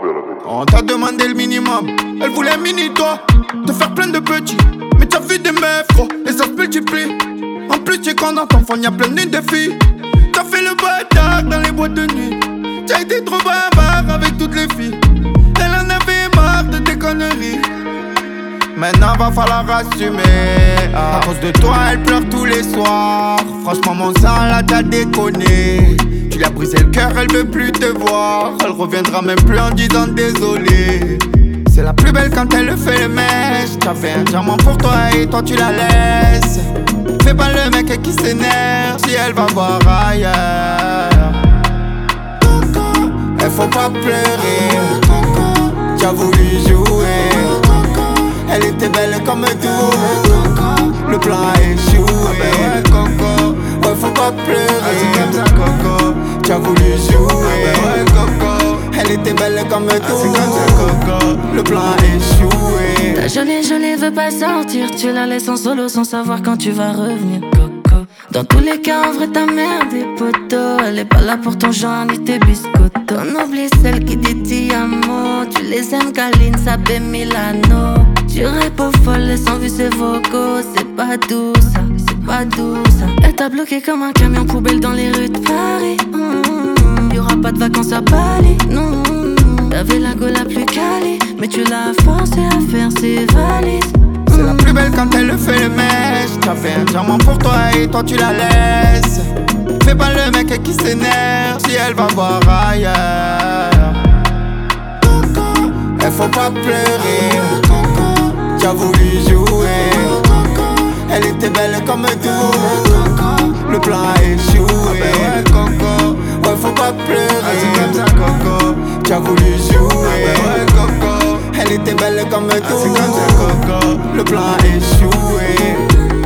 On t'a demandé le minimum, elle voulait mini-toi, te faire plein de petits. Mais t'as vu des meufs, gros, et ça se multiplie. En plus, tu es con dans ton fond, y'a plein de défis. T'as fait le bâtard dans les boîtes de nuit. T'as été trop bavard avec toutes les filles. Elle en avait marre de tes conneries. Maintenant va falloir assumer. À cause de toi elle pleure tous les soirs. Franchement mon sang là t'as déconné. Tu lui as brisé le cœur, elle veut plus te voir. Elle reviendra même plus en disant désolé. C'est la plus belle quand elle fait le mèche. T'as fait un diamant pour toi et toi tu la laisses. Fais pas le mec qui s'énerve si elle va voir ailleurs. Elle faut pas pleurer. T'as voulu jouer. Elle était belle comme tout. Le plan a échoué. Ouais, Coco, ouais, faut pas pleurer. C'est comme ça, Coco. Tu as voulu jouer. Ouais, Coco. Elle était belle comme tout. C'est comme ça, Coco. Le plan a échoué. Ta jolie veut pas sortir. Tu la laisses en solo sans savoir quand tu vas revenir, Coco. Dans tous les cas, en vrai, ta mère des potos. Elle est pas là pour ton genre ni tes biscottos. On oublie celle qui dit ti amo. Tu les aimes, Kaline, Sabé, Milano. Tu réponds folle et sans vue ses vocaux. C'est pas doux ça, c'est pas doux ça. Elle t'a bloqué comme un camion poubelle dans les rues de Paris. Y'aura pas de vacances à Bali, non. T'avais la go la plus quali, mais tu l'as forcé à faire ses valises. C'est la plus belle quand elle fait le mèche. T'as fait un diamant pour toi et toi tu la laisses. Fais pas le mec qui s'énerve si elle va voir ailleurs. Elle faut pas pleurer. T'as voulu jouer. Elle était belle comme tout. Le plan a échoué. Ouais, Coco, ouais, faut pas pleurer. C'est comme ça, Coco. T'as voulu jouer. Ouais, Coco. Elle était belle comme tout. C'est comme ça, Coco. Le plan a échoué.